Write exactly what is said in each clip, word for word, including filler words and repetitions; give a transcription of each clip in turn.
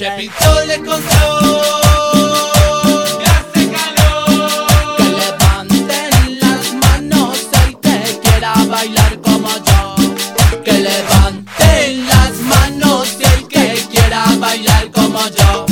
noche pistole con sol. Que hace calor. Que levanten las manos el que quiera bailar como yo. Que levanten las manos el que quiera bailar como yo.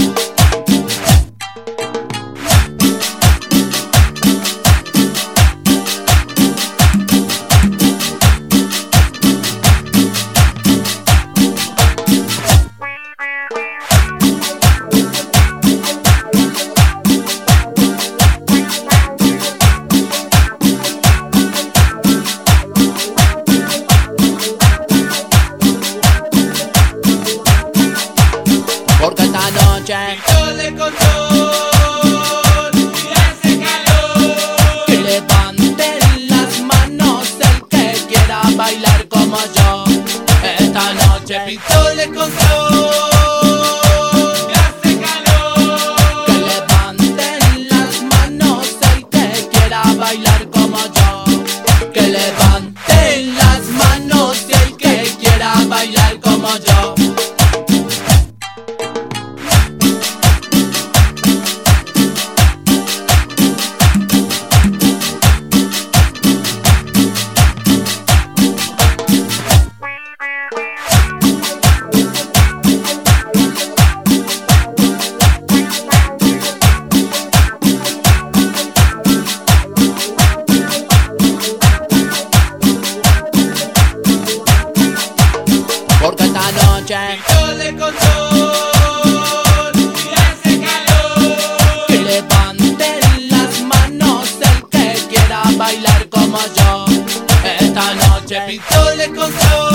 Porque esta noche Pistole con sol. Y hace calor. que levanten las manos el que quiera bailar como yo. Esta noche Pistole con sol. Que hace calor. que levanten las manos el que quiera bailar como yo. Que levanten las manos el que quiera bailar como yo. Porque esta noche Pistole con sol. Y hace calor. que levanten las manos el que quiera bailar como yo. Esta noche Pistole con sol.